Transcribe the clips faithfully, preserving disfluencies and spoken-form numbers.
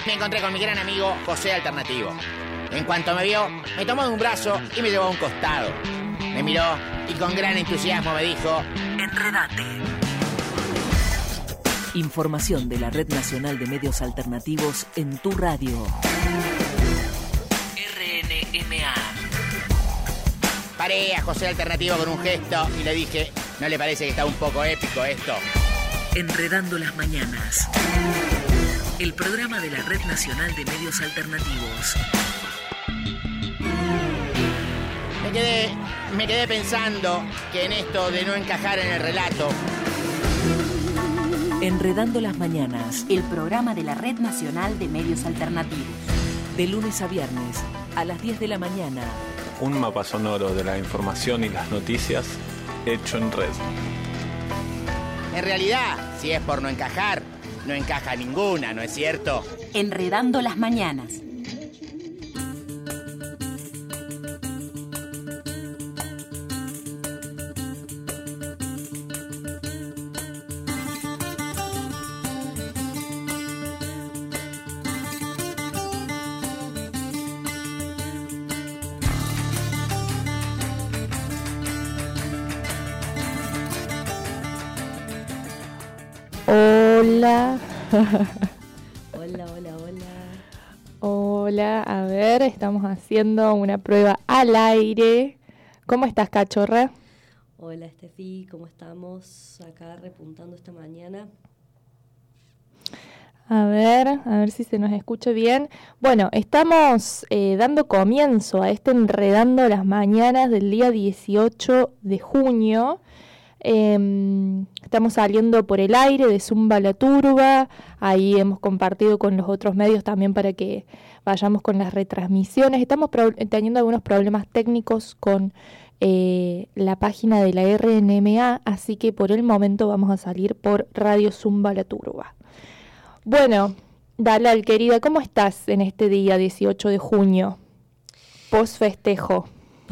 me encontré con mi gran amigo José Alternativo. En cuanto me vio, me tomó de un brazo y me llevó a un costado. Me miró y con gran entusiasmo me dijo: Enredate. Información de la Red Nacional de Medios Alternativos en tu radio. R N M A. Paré a José Alternativo con un gesto y le dije: ¿no le parece que está un poco épico esto? Enredando las mañanas. El programa de la Red Nacional de Medios Alternativos. Me quedé, me quedé pensando que en esto de no encajar en el relato. Enredando las mañanas. El programa de la Red Nacional de Medios Alternativos. De lunes a viernes, a las diez de la mañana. Un mapa sonoro de la información y las noticias hecho en red. En realidad, si es por no encajar, no encaja ninguna, ¿no es cierto? Enredando las mañanas. Hola. Hola, hola, hola. Hola, a ver, estamos haciendo una prueba al aire. ¿Cómo estás, cachorra? Hola, Estefi, ¿cómo estamos? Acá repuntando esta mañana. A ver, a ver si se nos escucha bien. Bueno, estamos eh, dando comienzo a este Enredando las Mañanas del día dieciocho de junio. Eh, estamos saliendo por el aire de Zumba la Turba. Ahí hemos compartido con los otros medios también para que vayamos con las retransmisiones. Estamos pro- teniendo algunos problemas técnicos con eh, la página de la R N M A, así que por el momento vamos a salir por Radio Zumba la Turba. Bueno, Dalal, querida, ¿cómo estás en este día dieciocho de junio? Post festejo.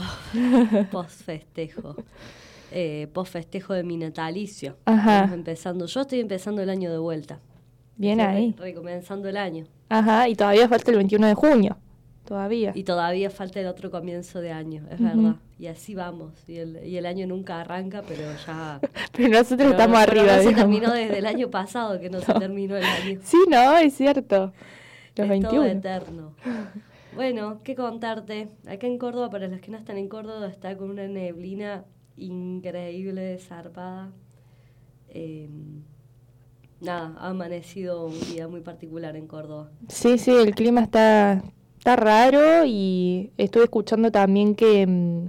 Post festejo. Eh, post festejo de mi natalicio. Ajá. Estamos empezando. Yo estoy empezando el año de vuelta. Bien estoy ahí. Re- recomenzando el año. Ajá, y todavía falta el veintiuno de junio. Todavía. Y todavía falta el otro comienzo de año, es Uh-huh. verdad. Y así vamos. Y el, y el año nunca arranca, pero ya... Pero nosotros pero- estamos pero arriba, no se digamos. terminó desde el año pasado, que no, se terminó el año. Sí, no, es cierto. Los Es veintiuno. todo eterno. Bueno, ¿qué contarte? Acá en Córdoba, para los que no están en Córdoba, está con una neblina increíble, zarpada. Eh, nada, ha amanecido un día muy particular en Córdoba. Sí, sí, el clima está, está raro y estuve escuchando también que, mm,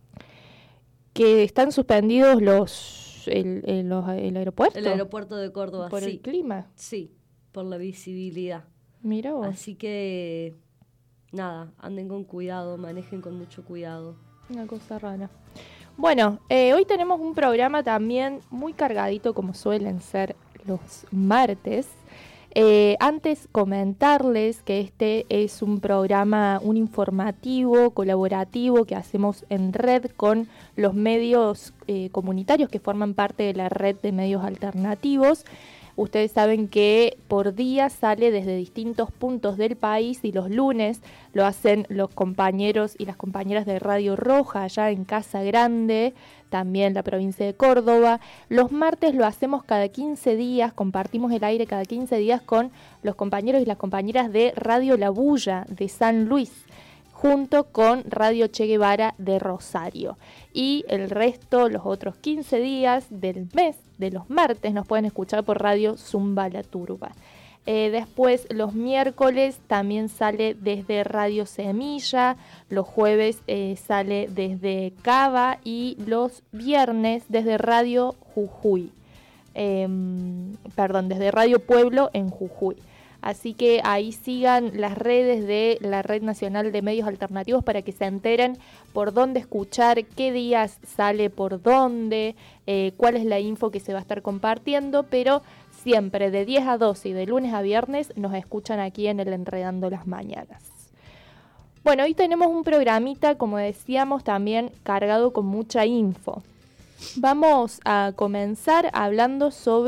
que están suspendidos los el, el, los- el aeropuerto. El aeropuerto de Córdoba, por sí. el clima. Sí, por la visibilidad. Mira vos. Así que, nada, anden con cuidado, manejen con mucho cuidado. Una cosa rara. Bueno, eh, hoy tenemos un programa también muy cargadito, como suelen ser los martes. Eh, antes comentarles que este es un programa, un informativo colaborativo que hacemos en red con los medios eh, comunitarios que forman parte de la red de medios alternativos. Ustedes saben que por día sale desde distintos puntos del país y los lunes lo hacen los compañeros y las compañeras de Radio Roja allá en Casa Grande, también la provincia de Córdoba. Los martes lo hacemos cada quince días, compartimos el aire cada quince días con los compañeros y las compañeras de Radio La Bulla de San Luis, junto con Radio Che Guevara de Rosario. Y el resto, los otros quince días del mes, de los martes, nos pueden escuchar por Radio Zumba la Turba. Eh, después, los miércoles también sale desde Radio Semilla, los jueves eh, sale desde Cava y los viernes desde Radio Jujuy. Eh, perdón, desde Radio Pueblo en Jujuy. Así que ahí sigan las redes de la Red Nacional de Medios Alternativos para que se enteren por dónde escuchar, qué días sale por dónde, eh, cuál es la info que se va a estar compartiendo, pero siempre de diez a doce y de lunes a viernes nos escuchan aquí en el Enredando las Mañanas. Bueno, hoy tenemos un programita, como decíamos, también cargado con mucha info. Vamos a comenzar hablando sobre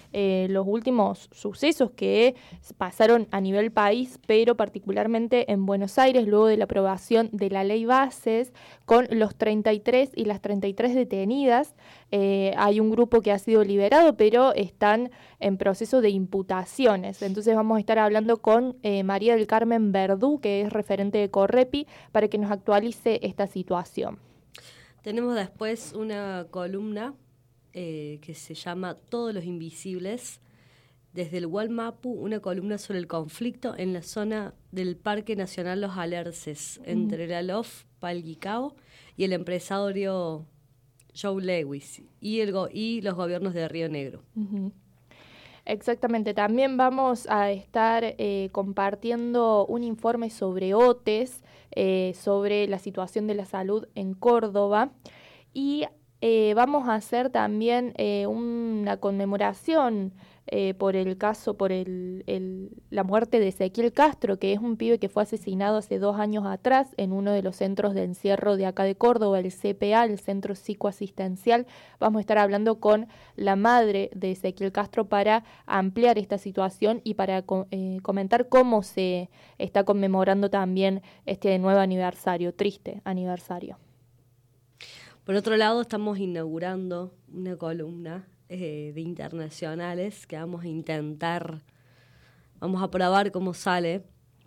eh, los últimos sucesos que pasaron a nivel país, pero particularmente en Buenos Aires, luego de la aprobación de la ley Bases, con los treinta y tres y las treinta y tres detenidas. Eh, hay un grupo que ha sido liberado, pero están en proceso de imputaciones. Entonces vamos a estar hablando con eh, María del Carmen Verdú, que es referente de Correpi, para que nos actualice esta situación. Tenemos después una columna eh, que se llama Todos los Invisibles, desde el Gualmapu, una columna sobre el conflicto en la zona del Parque Nacional Los Alerces, mm. entre la L O F Palguicao y el empresario Joe Lewis y, el go- y los gobiernos de Río Negro. Uh-huh. Exactamente, también vamos a estar eh, compartiendo un informe sobre O T E S, eh, sobre la situación de la salud en Córdoba, y eh, vamos a hacer también eh, una conmemoración eh, por el caso, por el, el, la muerte de Ezequiel Castro, que es un pibe que fue asesinado hace dos años atrás en uno de los centros de encierro de acá de Córdoba, el C P A, el Centro Psicoasistencial. Vamos a estar hablando con la madre de Ezequiel Castro para ampliar esta situación y para eh, comentar cómo se está conmemorando también este nuevo aniversario, triste aniversario. Por otro lado, estamos inaugurando una columna eh, de internacionales que vamos a intentar, vamos a probar cómo sale.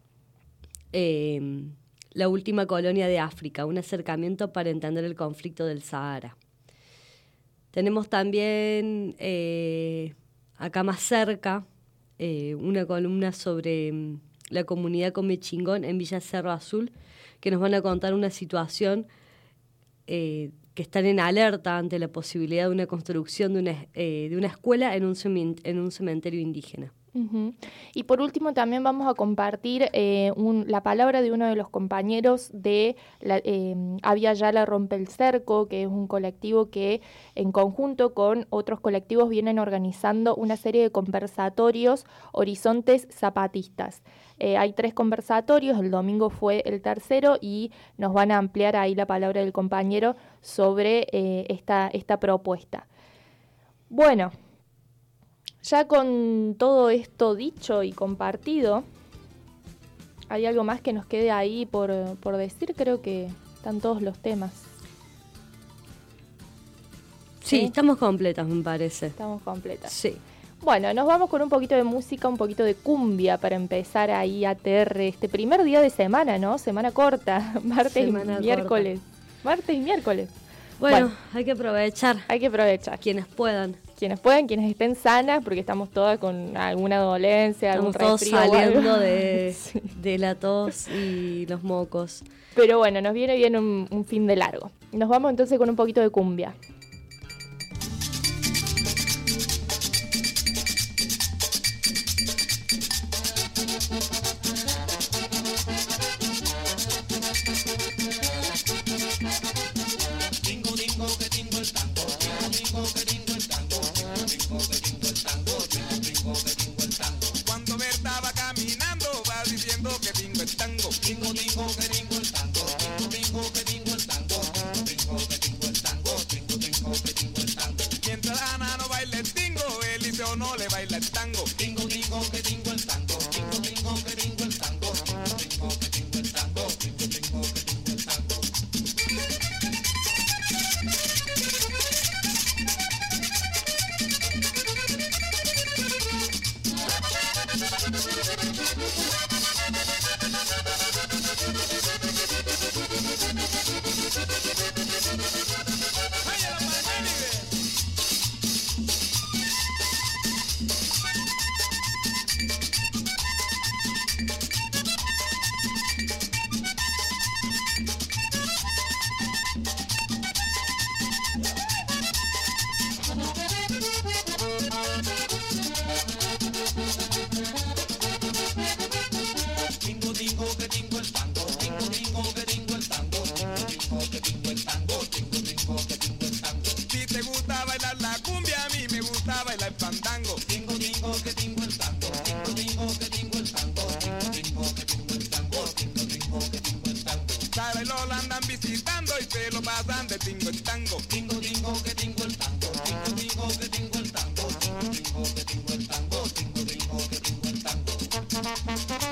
Eh, la última colonia de África, un acercamiento para entender el conflicto del Sahara. Tenemos también eh, acá más cerca eh, una columna sobre um, la comunidad Comechingón en Villa Cerro Azul, que nos van a contar una situación eh, que están en alerta ante la posibilidad de una construcción de una, eh, de una escuela en un, cemen- en un cementerio indígena. Uh-huh. Y por último también vamos a compartir eh, un, la palabra de uno de los compañeros de la, eh, Avia Yala Rompe el Cerco, que es un colectivo que en conjunto con otros colectivos vienen organizando una serie de conversatorios Horizontes Zapatistas. Eh, hay tres conversatorios, el domingo fue el tercero y nos van a ampliar ahí la palabra del compañero sobre eh, esta, esta propuesta. Bueno, ya con todo esto dicho y compartido, ¿hay algo más que nos quede ahí por, por decir? Creo que están todos los temas. Sí, ¿Sí? Estamos completas, me parece. Estamos completas. Sí. Bueno, nos vamos con un poquito de música, un poquito de cumbia para empezar ahí a tener este primer día de semana, ¿no? Semana corta, martes Semana y miércoles. Corta. Martes y miércoles. Bueno, Bueno, hay que aprovechar. hay que aprovechar. Quienes puedan. Quienes puedan, quienes estén sanas, porque estamos todas con alguna dolencia, Estamos algún todos resfrío o algo. saliendo de, Sí. de la tos y los mocos. Pero bueno, nos viene bien un, un fin de largo. Nos vamos entonces con un poquito de cumbia. Cuando Berta va caminando va diciendo que tingo el tango, tingo tingo que tingo el tango, tingo tingo que tingo el tango, tingo tingo que tingo el tango, tingo tingo que tingo el tango. Mientras Ana no baila el tingo, Eliseo no le baila el tango, tingo tingo que tingo el tango, tingo tingo que tingo el tango, tingo tingo que tingo el tango, tingo tingo que tingo el tango. Tingo tingo que tingo el tango, tingo tingo que tingo el tango, tingo tingo que tingo el tango, tingo tingo que tingo el tango. Si te gusta bailar la cumbia, a mí me gusta bailar el fandango. Tingo tingo que tingo el tango, tingo tingo que tingo el tango, tingo tingo que tingo el tango, tingo tingo que tingo el tango. Sara y Lola andan visitando y se lo pasan de tingo el tango. Tingo tingo que tingo el tango, tingo tingo que tingo el tango, tingo tingo que tingo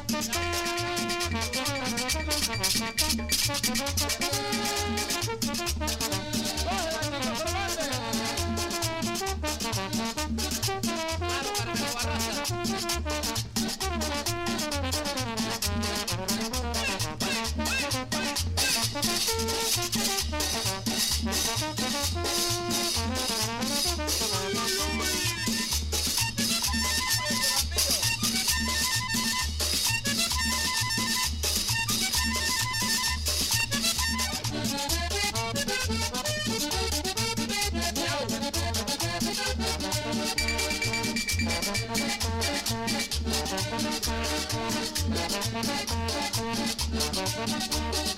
Thank you.